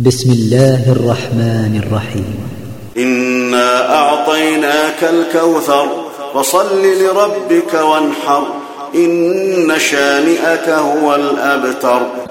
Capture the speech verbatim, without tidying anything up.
بسم الله الرحمن الرحيم. إنا أعطيناك الكوثر فصل لربك وانحر إن شانئك هو الأبتر.